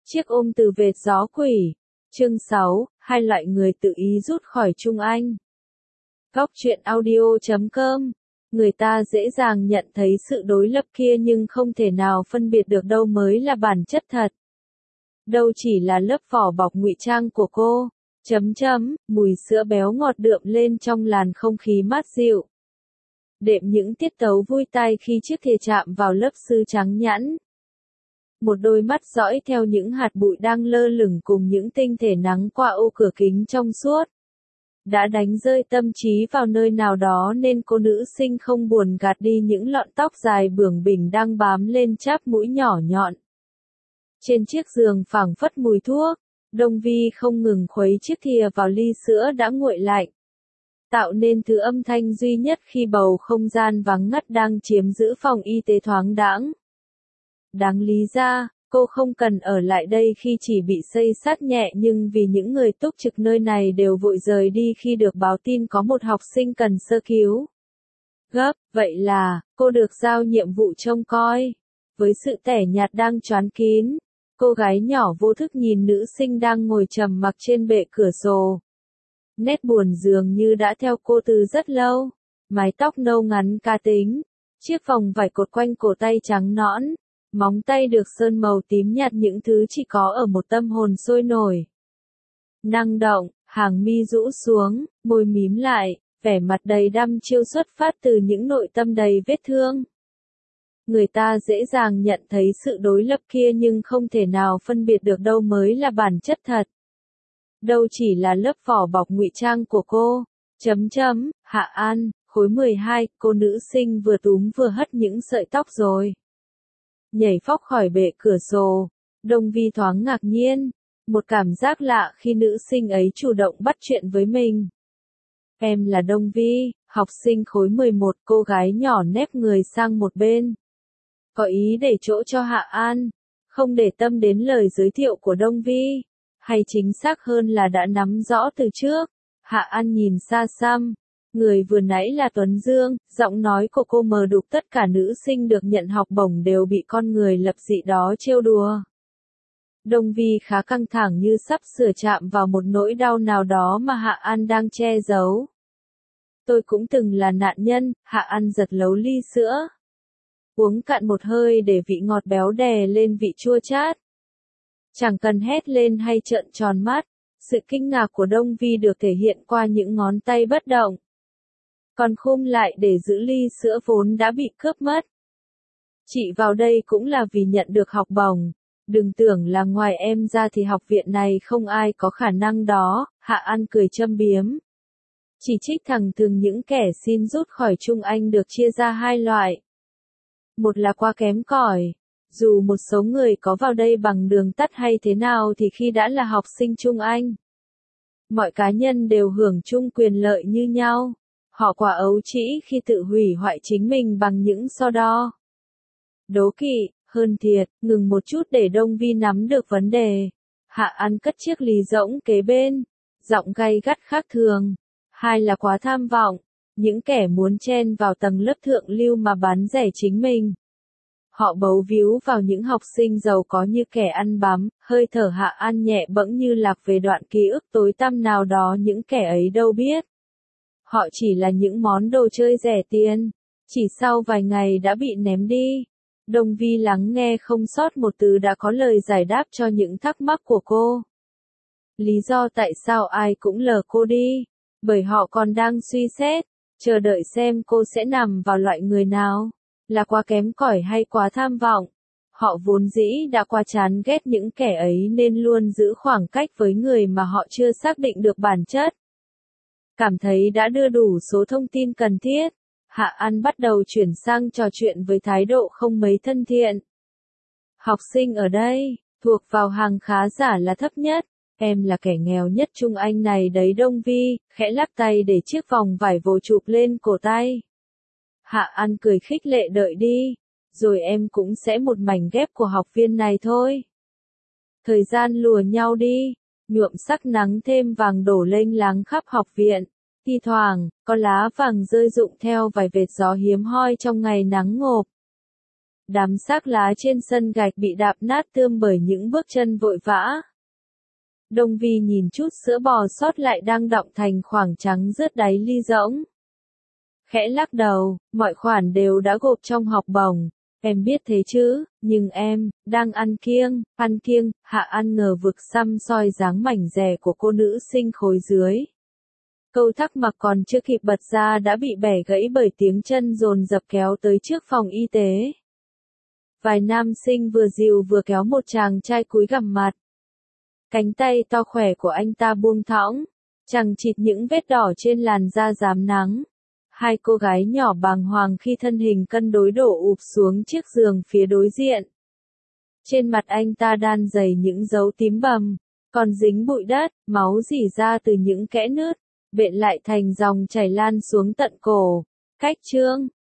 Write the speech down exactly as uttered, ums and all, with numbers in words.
Chiếc ôm từ vệt gió quỷ. Chương sáu, hai loại người tự ý rút khỏi Trung Anh. Góc truyện audio chấm com. Người ta dễ dàng nhận thấy sự đối lập kia nhưng không thể nào phân biệt được đâu mới là bản chất thật. Đâu chỉ là lớp vỏ bọc ngụy trang của cô. Chấm chấm, mùi sữa béo ngọt đượm lên trong làn không khí mát dịu. Đệm những tiết tấu vui tai khi chiếc thìa chạm vào lớp sứ trắng nhẵn. Một đôi mắt dõi theo những hạt bụi đang lơ lửng cùng những tinh thể nắng qua ô cửa kính trong suốt. Đã đánh rơi tâm trí vào nơi nào đó nên cô nữ sinh không buồn gạt đi những lọn tóc dài bướng bỉnh đang bám lên cháp mũi nhỏ nhọn. Trên chiếc giường phảng phất mùi thuốc, Đông Vi không ngừng khuấy chiếc thìa vào ly sữa đã nguội lạnh. Tạo nên thứ âm thanh duy nhất khi bầu không gian vắng ngắt đang chiếm giữ phòng y tế thoáng đãng. Đáng lý ra, cô không cần ở lại đây khi chỉ bị xây xát nhẹ nhưng vì những người túc trực nơi này đều vội rời đi khi được báo tin có một học sinh cần sơ cứu. Gấp, vậy là, cô được giao nhiệm vụ trông coi. Với sự tẻ nhạt đang choán kín, cô gái nhỏ vô thức nhìn nữ sinh đang ngồi trầm mặc trên bệ cửa sổ. Nét buồn dường như đã theo cô từ rất lâu. Mái tóc nâu ngắn cá tính, chiếc vòng vải cột quanh cổ tay trắng nõn. Móng tay được sơn màu tím nhạt những thứ chỉ có ở một tâm hồn sôi nổi. Năng động, hàng mi rũ xuống, môi mím lại, vẻ mặt đầy đăm chiêu xuất phát từ những nội tâm đầy vết thương. Người ta dễ dàng nhận thấy sự đối lập kia nhưng không thể nào phân biệt được đâu mới là bản chất thật. Đâu chỉ là lớp vỏ bọc ngụy trang của cô. Chấm chấm, Hạ An, khối mười hai, cô nữ sinh vừa túm vừa hất những sợi tóc rồi. Nhảy phóc khỏi bệ cửa sổ, Đông Vi thoáng ngạc nhiên, một cảm giác lạ khi nữ sinh ấy chủ động bắt chuyện với mình. Em là Đông Vi, học sinh khối mười một, cô gái nhỏ nép người sang một bên. Có ý để chỗ cho Hạ An, không để tâm đến lời giới thiệu của Đông Vi, hay chính xác hơn là đã nắm rõ từ trước. Hạ An nhìn xa xăm. Người vừa nãy là Tuấn Dương, giọng nói của cô mờ đục tất cả nữ sinh được nhận học bổng đều bị con người lập dị đó trêu đùa. Đông Vi khá căng thẳng như sắp sửa chạm vào một nỗi đau nào đó mà Hạ An đang che giấu. Tôi cũng từng là nạn nhân, Hạ An giật lấu ly sữa. Uống cạn một hơi để vị ngọt béo đè lên vị chua chát. Chẳng cần hét lên hay trợn tròn mắt, sự kinh ngạc của Đông Vi được thể hiện qua những ngón tay bất động. Còn khum lại để giữ ly sữa vốn đã bị cướp mất. Chị vào đây cũng là vì nhận được học bổng. Đừng tưởng là ngoài em ra thì học viện này không ai có khả năng đó, Hạ An cười châm biếm. Chỉ trích thẳng thừng những kẻ xin rút khỏi Trung Anh được chia ra hai loại. Một là quá kém cỏi. Dù một số người có vào đây bằng đường tắt hay thế nào thì khi đã là học sinh Trung Anh, mọi cá nhân đều hưởng chung quyền lợi như nhau. Họ quả ấu trĩ khi tự hủy hoại chính mình bằng những so đo. Đố kỵ, hơn thiệt, ngừng một chút để Đông Vi nắm được vấn đề. Hạ An cất chiếc ly rỗng kế bên, giọng gay gắt khác thường. Hai là quá tham vọng, những kẻ muốn chen vào tầng lớp thượng lưu mà bán rẻ chính mình. Họ bấu víu vào những học sinh giàu có như kẻ ăn bám, hơi thở Hạ An nhẹ bẫng như lạc về đoạn ký ức tối tăm nào đó những kẻ ấy đâu biết. Họ chỉ là những món đồ chơi rẻ tiền, chỉ sau vài ngày đã bị ném đi. Đông Vi lắng nghe không sót một từ đã có lời giải đáp cho những thắc mắc của cô. Lý do tại sao ai cũng lờ cô đi, bởi họ còn đang suy xét, chờ đợi xem cô sẽ nằm vào loại người nào, là quá kém cỏi hay quá tham vọng. Họ vốn dĩ đã quá chán ghét những kẻ ấy nên luôn giữ khoảng cách với người mà họ chưa xác định được bản chất. Cảm thấy đã đưa đủ số thông tin cần thiết, Hạ An bắt đầu chuyển sang trò chuyện với thái độ không mấy thân thiện. Học sinh ở đây, thuộc vào hàng khá giả là thấp nhất, em là kẻ nghèo nhất Trung Anh này đấy. Đông Vi, khẽ lắc tay để chiếc vòng vải vồ chụp lên cổ tay. Hạ An cười khích lệ, đợi đi, rồi em cũng sẽ một mảnh ghép của học viên này thôi. Thời gian lùa nhau đi. Nhuộm sắc nắng thêm vàng đổ lênh láng khắp học viện. Thi thoảng, có lá vàng rơi rụng theo vài vệt gió hiếm hoi trong ngày nắng ngộp. Đám xác lá trên sân gạch bị đạp nát tươm bởi những bước chân vội vã. Đông Vi nhìn chút sữa bò sót lại đang đọng thành khoảng trắng rớt đáy ly rỗng. Khẽ lắc đầu, mọi khoản đều đã gộp trong học bổng. Em biết thế chứ, nhưng em, đang ăn kiêng, ăn kiêng, Hạ An ngờ vực xăm soi dáng mảnh dẻ của cô nữ sinh khối dưới. Câu thắc mắc còn chưa kịp bật ra đã bị bẻ gãy bởi tiếng chân dồn dập kéo tới trước phòng y tế. Vài nam sinh vừa dìu vừa kéo một chàng trai cúi gằm mặt. Cánh tay to khỏe của anh ta buông thõng, chằng chịt những vết đỏ trên làn da rám nắng. Hai cô gái nhỏ bàng hoàng khi thân hình cân đối đổ ụp xuống chiếc giường phía đối diện. Trên mặt anh ta đan dày những dấu tím bầm, còn dính bụi đất, máu rỉ ra từ những kẽ nứt, bện lại thành dòng chảy lan xuống tận cổ. Cách chương